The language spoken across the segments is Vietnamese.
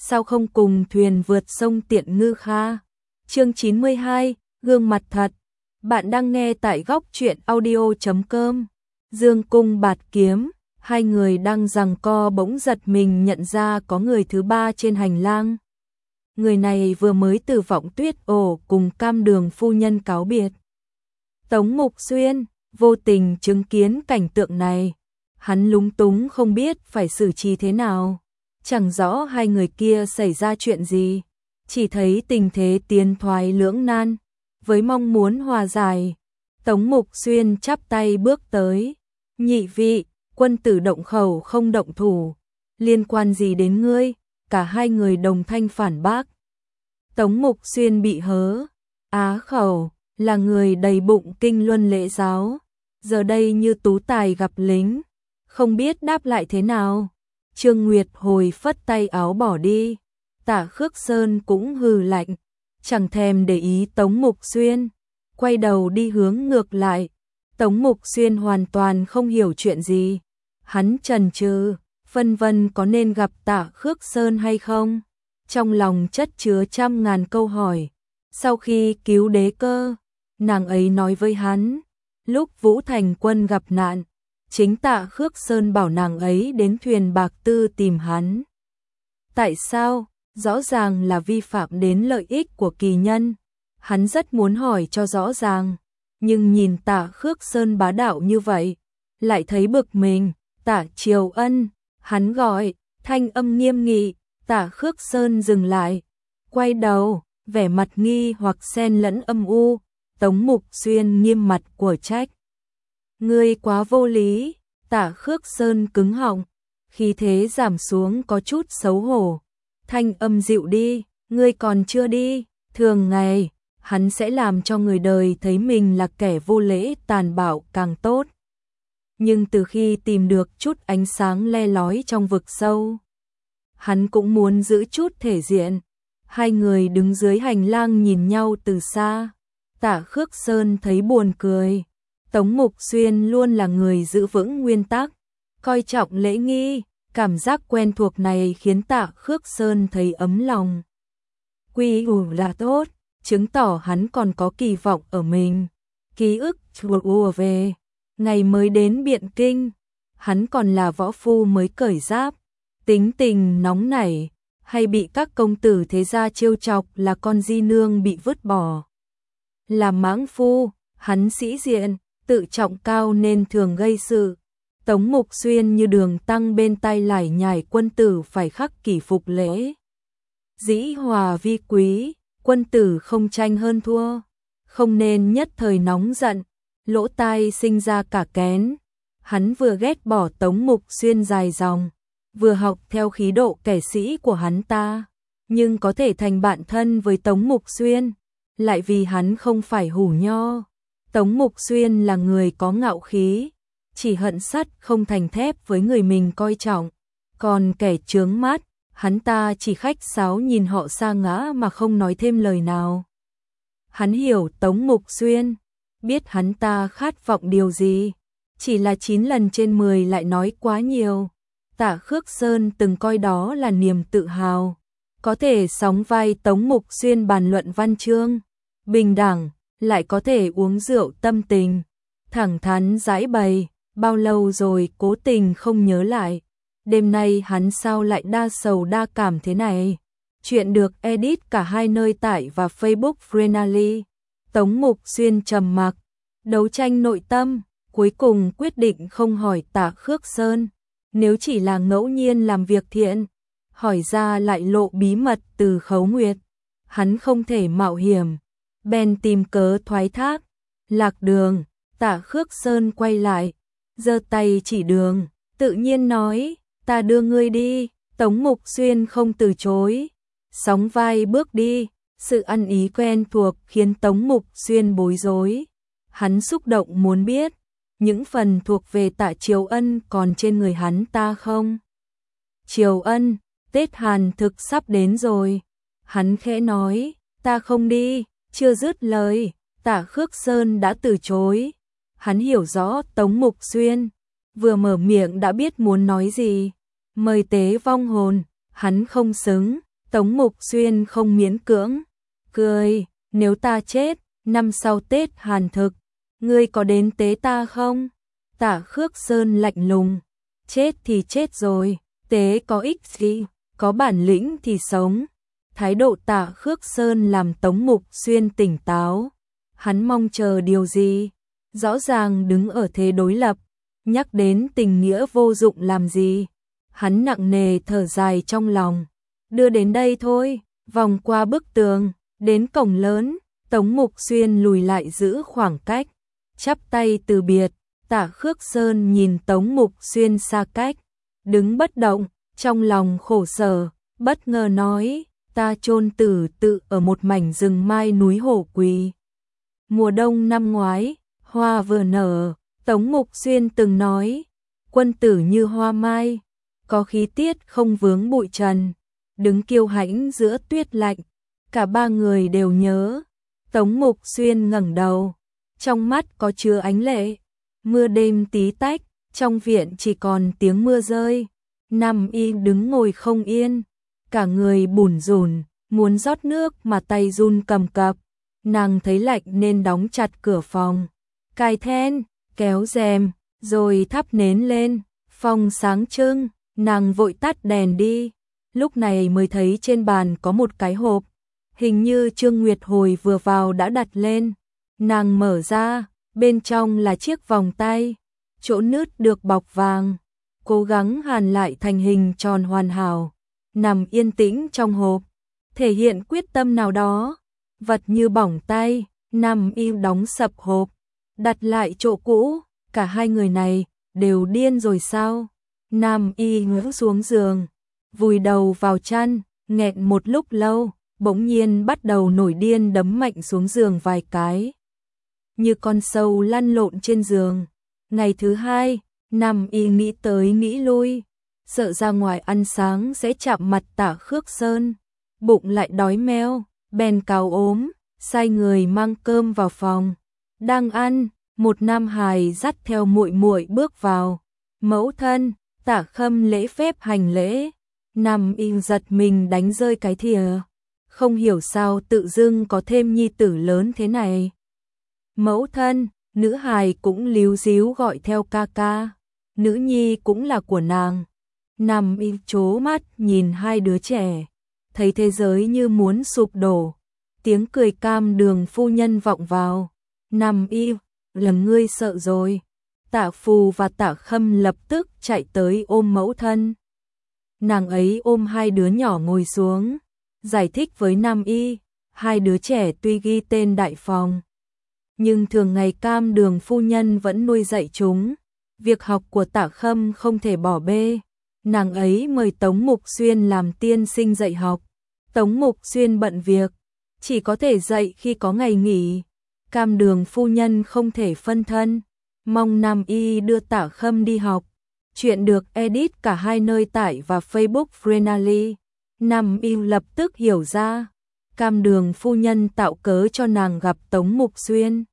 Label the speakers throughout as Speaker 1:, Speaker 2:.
Speaker 1: sao không cùng thuyền vượt sông Tiện Ngư Kha. Chương 92, gương mặt thật. Bạn đang nghe tại góc truyện audio.com. Dương cung bạt kiếm, hai người đang giằng co bỗng giật mình nhận ra có người thứ ba trên hành lang. Người này vừa mới từ Vọng Tuyết ổ cùng Cam Đường phu nhân cáo biệt. Tống Mục Xuyên vô tình chứng kiến cảnh tượng này, hắn lúng túng không biết phải xử trí thế nào. Chẳng rõ hai người kia xảy ra chuyện gì, chỉ thấy tình thế tiến thoái lưỡng nan. Với mong muốn hòa giải, Tống Mục Xuyên chắp tay bước tới. Nhị vị, quân tử động khẩu không động thủ, liên quan gì đến ngươi? Cả hai người đồng thanh phản bác. Tống Mục Xuyên bị hớ á khẩu, là người đầy bụng kinh luân lễ giáo, giờ đây như tú tài gặp lính, không biết đáp lại thế nào. Trương Nguyệt hồi phất tay áo bỏ đi, Tả Khước Sơn cũng hừ lạnh, chẳng thèm để ý Tống Mục Xuyên, quay đầu đi hướng ngược lại. Tống Mục Xuyên hoàn toàn không hiểu chuyện gì, hắn chần chừ, phân vân có nên gặp Tả Khước Sơn hay không, trong lòng chất chứa trăm ngàn câu hỏi. Sau khi cứu Đế Cơ, nàng ấy nói với hắn, lúc Vũ Thành Quân gặp nạn, chính Tạ Khước Sơn bảo nàng ấy đến thuyền Bạc Tư tìm hắn. Tại sao? Rõ ràng là vi phạm đến lợi ích của kỳ nhân. Hắn rất muốn hỏi cho rõ ràng, nhưng nhìn Tạ Khước Sơn bá đạo như vậy, lại thấy bực mình. Tả Triều Ân, hắn gọi, thanh âm nghiêm nghị. Tả Khước Sơn dừng lại, quay đầu, vẻ mặt nghi hoặc xen lẫn âm u. Tống Mục Xuyên nghiêm mặt của trách. Ngươi quá vô lý. Tả Khước Sơn cứng họng, khí thế giảm xuống có chút xấu hổ. Thanh âm dịu đi, ngươi còn chưa đi. Thường ngày, hắn sẽ làm cho người đời thấy mình là kẻ vô lễ tàn bạo càng tốt. Nhưng từ khi tìm được chút ánh sáng le lói trong vực sâu, hắn cũng muốn giữ chút thể diện. Hai người đứng dưới hành lang nhìn nhau từ xa. Tả Khước Sơn thấy buồn cười. Tống Mục Xuyên luôn là người giữ vững nguyên tắc, coi trọng lễ nghi, cảm giác quen thuộc này khiến Tả Khước Sơn thấy ấm lòng. Quy củ là tốt, chứng tỏ hắn còn có kỳ vọng ở mình. Ký ức ùa về, ngày mới đến Biện Kinh, hắn còn là võ phu mới cởi giáp, tính tình nóng nảy, hay bị các công tử thế gia trêu chọc là con di nương bị vứt bỏ. Làm mãng phu, hắn sĩ diện, tự trọng cao nên thường gây sự. Tống Mục Xuyên như đường tăng bên tai lải nhải quân tử phải khắc kỷ phục lễ. Dĩ hòa vi quý, quân tử không tranh hơn thua, không nên nhất thời nóng giận, lỗ tai sinh ra cả kén. Hắn vừa ghét bỏ Tống Mục Xuyên dài dòng, vừa học theo khí độ kẻ sĩ của hắn ta, nhưng có thể thành bạn thân với Tống Mục Xuyên, lại vì hắn không phải hủ nho. Tống Mục Xuyên là người có ngạo khí, chỉ hận sắt không thành thép với người mình coi trọng, còn kẻ chướng mắt, hắn ta chỉ khách sáo nhìn họ sa ngã mà không nói thêm lời nào. Hắn hiểu Tống Mục Xuyên, biết hắn ta khát vọng điều gì, chỉ là 9 lần trên 10 lại nói quá nhiều. Tả Khước Sơn từng coi đó là niềm tự hào, có thể sóng vai Tống Mục Xuyên bàn luận văn chương, bình đẳng, lại có thể uống rượu tâm tình, thẳng thắn giải bày. Bao lâu rồi cố tình không nhớ lại, đêm nay hắn sao lại đa sầu đa cảm thế này. Chuyện được edit cả hai nơi tải và Facebook Frenally. Tống Mục Xuyên trầm mặc, đấu tranh nội tâm, cuối cùng quyết định không hỏi Tả Khước Sơn. Nếu chỉ là ngẫu nhiên làm việc thiện, hỏi ra lại lộ bí mật từ Khấu Nguyệt, hắn không thể mạo hiểm, bèn tìm cớ thoái thác. Lạc đường. Tả Khước Sơn quay lại, giơ tay chỉ đường, tự nhiên nói, ta đưa ngươi đi. Tống Mục Xuyên không từ chối, sóng vai bước đi. Sự ăn ý quen thuộc khiến Tống Mục Xuyên bối rối. Hắn xúc động muốn biết, những phần thuộc về Tạ Triều Ân còn trên người hắn ta không? Triều Ân, Tết Hàn thực sắp đến rồi. Hắn khẽ nói, ta không đi. Chưa dứt lời, Tả Khước Sơn đã từ chối. Hắn hiểu rõ Tống Mục Xuyên, vừa mở miệng đã biết muốn nói gì. Mời tế vong hồn, hắn không xứng, Tống Mục Xuyên không miễn cưỡng, cười, nếu ta chết, năm sau Tết Hàn Thực, ngươi có đến tế ta không? Tạ Khước Sơn lạnh lùng, chết thì chết rồi, tế có ích gì, có bản lĩnh thì sống. Thái độ Tạ Khước Sơn làm Tống Mục Xuyên tỉnh táo. Hắn mong chờ điều gì? Rõ ràng đứng ở thế đối lập, nhắc đến tình nghĩa vô dụng làm gì? Hắn nặng nề thở dài trong lòng. Đưa đến đây thôi, vòng qua bức tường, đến cổng lớn, Tống Mục Xuyên lùi lại giữ khoảng cách, chắp tay từ biệt. Tạ Khước Sơn nhìn Tống Mục Xuyên xa cách, đứng bất động, trong lòng khổ sở, bất ngờ nói, ta chôn tử tự ở một mảnh rừng mai núi Hổ Quỳ. Mùa đông năm ngoái, hoa vừa nở, Tống Mục Xuyên từng nói, quân tử như hoa mai, có khí tiết không vướng bụi trần, đứng kiêu hãnh giữa tuyết lạnh. Cả ba người đều nhớ. Tống Mục Xuyên ngẩng đầu, trong mắt có chứa ánh lệ. Mưa đêm tí tách, trong viện chỉ còn tiếng mưa rơi. Nam Y đứng ngồi không yên, cả người bủn rủn, muốn rót nước mà tay run cầm cập. Nàng thấy lạnh nên đóng chặt cửa phòng, cài then, kéo rèm, rồi thắp nến lên. Phòng sáng trưng, nàng vội tắt đèn đi. Lúc này mới thấy trên bàn có một cái hộp, hình như Trương Nguyệt hồi vừa vào đã đặt lên. Nàng mở ra, bên trong là chiếc vòng tay, chỗ nứt được bọc vàng, cố gắng hàn lại thành hình tròn hoàn hảo, nằm yên tĩnh trong hộp, thể hiện quyết tâm nào đó. Vật như bỏng tay, Nam Y đóng sập hộp, đặt lại chỗ cũ. Cả hai người này đều điên rồi sao? Nam Y ngã xuống giường, vùi đầu vào chăn, nghẹn một lúc lâu, bỗng nhiên bắt đầu nổi điên đấm mạnh xuống giường vài cái, như con sâu lăn lộn trên giường. Ngày thứ hai, Nam Y nghĩ tới nghĩ lui, sợ ra ngoài ăn sáng sẽ chạm mặt Tạ Khước Sơn, bụng lại đói meo, bèn cào ốm, sai người mang cơm vào phòng. Đang ăn, một nam hài dắt theo muội muội bước vào. Mẫu thân, Tạ Khâm lễ phép hành lễ. Nam Y giật mình đánh rơi cái thìa, không hiểu sao tự dưng có thêm nhi tử lớn thế này. Mẫu thân, nữ hài cũng líu díu gọi theo ca ca, nữ nhi cũng là của nàng. Nam Y trố mắt nhìn hai đứa trẻ, thấy thế giới như muốn sụp đổ. Tiếng cười Cam Đường phu nhân vọng vào. Nam Y, là ngươi sợ rồi. Tạ Phù và Tạ Khâm lập tức chạy tới ôm mẫu thân. Nàng ấy ôm hai đứa nhỏ ngồi xuống, giải thích với Nam Y, hai đứa trẻ tuy ghi tên đại phòng, nhưng thường ngày Cam Đường phu nhân vẫn nuôi dạy chúng. Việc học của Tạ Khâm không thể bỏ bê. Nàng ấy mời Tống Mục Xuyên làm tiên sinh dạy học. Tống Mục Xuyên bận việc, chỉ có thể dạy khi có ngày nghỉ. Cam Đường phu nhân không thể phân thân, mong Nam Y đưa Tạ Khâm đi học. Chuyện được edit cả hai nơi tải và Facebook Frenally. Nam Y lập tức hiểu ra, Cam Đường phu nhân tạo cớ cho nàng gặp Tống Mục Xuyên.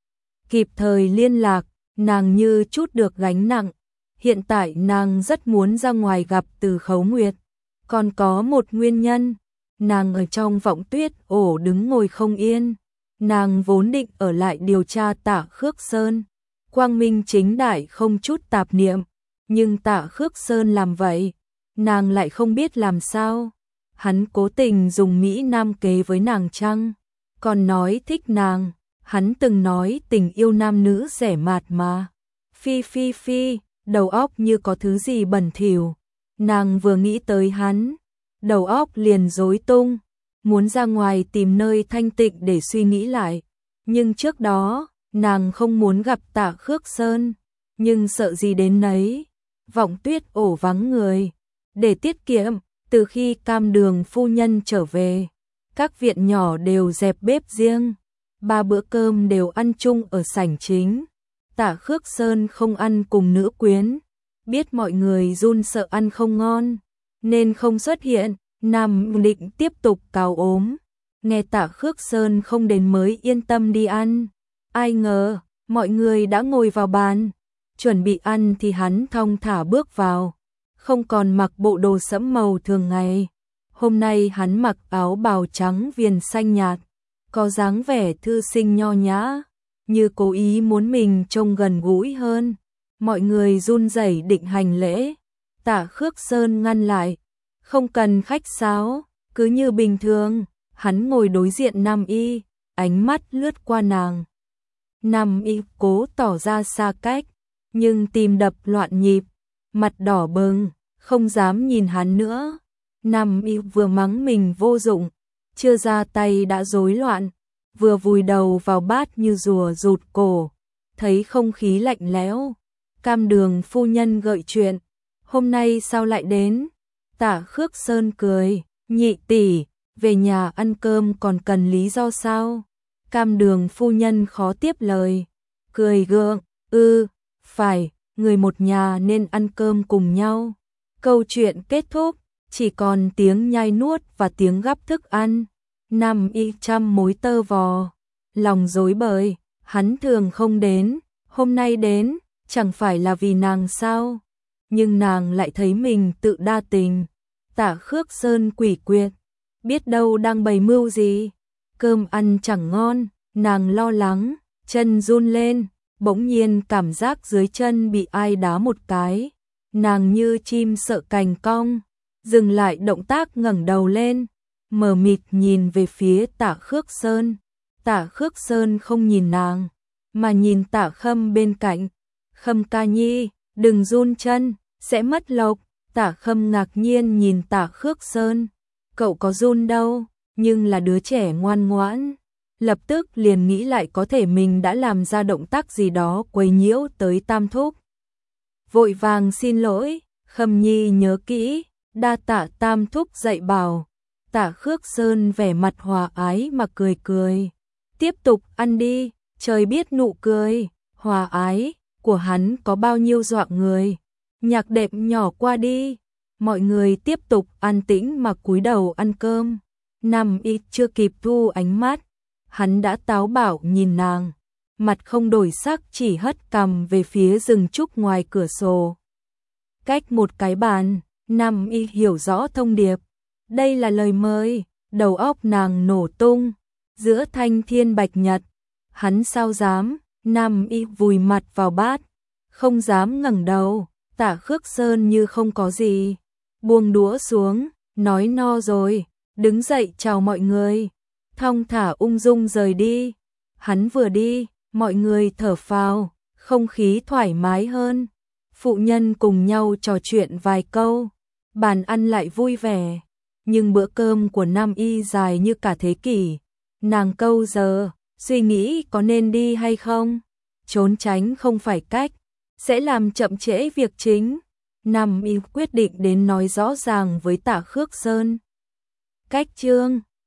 Speaker 1: Kịp thời liên lạc, nàng như chút được gánh nặng. Hiện tại nàng rất muốn ra ngoài gặp Từ Khấu Nguyệt. Còn có một nguyên nhân, nàng ở trong Vọng Tuyết ổ đứng ngồi không yên. Nàng vốn định ở lại điều tra Tạ Khước Sơn, quang minh chính đại không chút tạp niệm, nhưng Tạ Khước Sơn làm vậy, nàng lại không biết làm sao. Hắn cố tình dùng Mỹ Nam kế với nàng chăng? Còn nói thích nàng, hắn từng nói tình yêu nam nữ rẻ mạt mà. Phi phi phi, đầu óc như có thứ gì bẩn thỉu. Nàng vừa nghĩ tới hắn, đầu óc liền rối tung, muốn ra ngoài tìm nơi thanh tịnh để suy nghĩ lại. Nhưng trước đó, nàng không muốn gặp Tạ Khước Sơn, nhưng sợ gì đến nấy. Vọng Tuyết ổ vắng người, để tiết kiệm, từ khi Cam Đường phu nhân trở về, các viện nhỏ đều dẹp bếp riêng, 3 bữa cơm đều ăn chung ở sảnh chính. Tạ Khước Sơn không ăn cùng nữ quyến, biết mọi người run sợ ăn không ngon, nên không xuất hiện. Nam định tiếp tục cào ốm, nghe Tạ Khước Sơn không đến mới yên tâm đi ăn. Ai ngờ, mọi người đã ngồi vào bàn, chuẩn bị ăn thì hắn thong thả bước vào, không còn mặc bộ đồ sẫm màu thường ngày. Hôm nay hắn mặc áo bào trắng viền xanh nhạt, có dáng vẻ thư sinh nho nhã, như cố ý muốn mình trông gần gũi hơn. Mọi người run rẩy định hành lễ, Tạ Khước Sơn ngăn lại, không cần khách sáo, cứ như bình thường. Hắn ngồi đối diện Nam Y, ánh mắt lướt qua nàng. Nam Y cố tỏ ra xa cách, nhưng tim đập loạn nhịp, mặt đỏ bừng, không dám nhìn hắn nữa. Nam Y vừa mắng mình vô dụng, chưa ra tay đã rối loạn, vừa vùi đầu vào bát như rùa rụt cổ, thấy không khí lạnh lẽo. Cam Đường phu nhân gợi chuyện, hôm nay sao lại đến? Tạ Khước Sơn cười, nhị tỷ, về nhà ăn cơm còn cần lý do sao? Cam Đường phu nhân khó tiếp lời, cười gượng, phải, người một nhà nên ăn cơm cùng nhau. Câu chuyện kết thúc, chỉ còn tiếng nhai nuốt và tiếng gắp thức ăn. Nam Y trăm mối tơ vò, lòng rối bời, hắn thường không đến, hôm nay đến, chẳng phải là vì nàng sao? Nhưng nàng lại thấy mình tự đa tình. Tạ Khước Sơn quỷ quyệt, biết đâu đang bày mưu gì. Cơm ăn chẳng ngon, nàng lo lắng, chân run lên, bỗng nhiên cảm giác dưới chân bị ai đá một cái. Nàng như chim sợ cành cong, dừng lại động tác ngẩng đầu lên, mờ mịt nhìn về phía Tạ Khước Sơn. Tạ Khước Sơn không nhìn nàng, mà nhìn Tạ Khâm bên cạnh. Khâm ca nhi, đừng run chân, sẽ mất lộc. Tạ Khâm ngạc nhiên nhìn Tạ Khước Sơn, cậu có run đâu, nhưng là đứa trẻ ngoan ngoãn. Lập tức liền nghĩ lại có thể mình đã làm ra động tác gì đó quấy nhiễu tới Tam Thúc. Vội vàng xin lỗi, Khâm nhi nhớ kỹ, đa tạ Tam Thúc dạy bảo. Tạ Khước Sơn vẻ mặt hòa ái mà cười cười. Tiếp tục ăn đi, trời biết nụ cười, hòa ái của hắn có bao nhiêu dọa người. Nhạc đệm nhỏ qua đi, mọi người tiếp tục an tĩnh mà cúi đầu ăn cơm. Nam Y chưa kịp thu ánh mắt, hắn đã táo bạo nhìn nàng, mặt không đổi sắc chỉ hất cằm về phía rừng trúc ngoài cửa sổ. Cách một cái bàn, Nam Y hiểu rõ thông điệp, đây là lời mời, đầu óc nàng nổ tung, giữa thanh thiên bạch nhật, hắn sao dám? Nam Y vùi mặt vào bát, không dám ngẩng đầu. Tạ Khước Sơn như không có gì, buông đũa xuống, nói no rồi, đứng dậy chào mọi người, thong thả ung dung rời đi. Hắn vừa đi, mọi người thở phào, không khí thoải mái hơn. Phụ nhân cùng nhau trò chuyện vài câu, bàn ăn lại vui vẻ. Nhưng bữa cơm của Nam Y dài như cả thế kỷ. Nàng câu giờ, suy nghĩ có nên đi hay không? Trốn tránh không phải cách, sẽ làm chậm trễ việc chính. Nam Y quyết định đến nói rõ ràng với Tạ Khước Sơn. Cách chương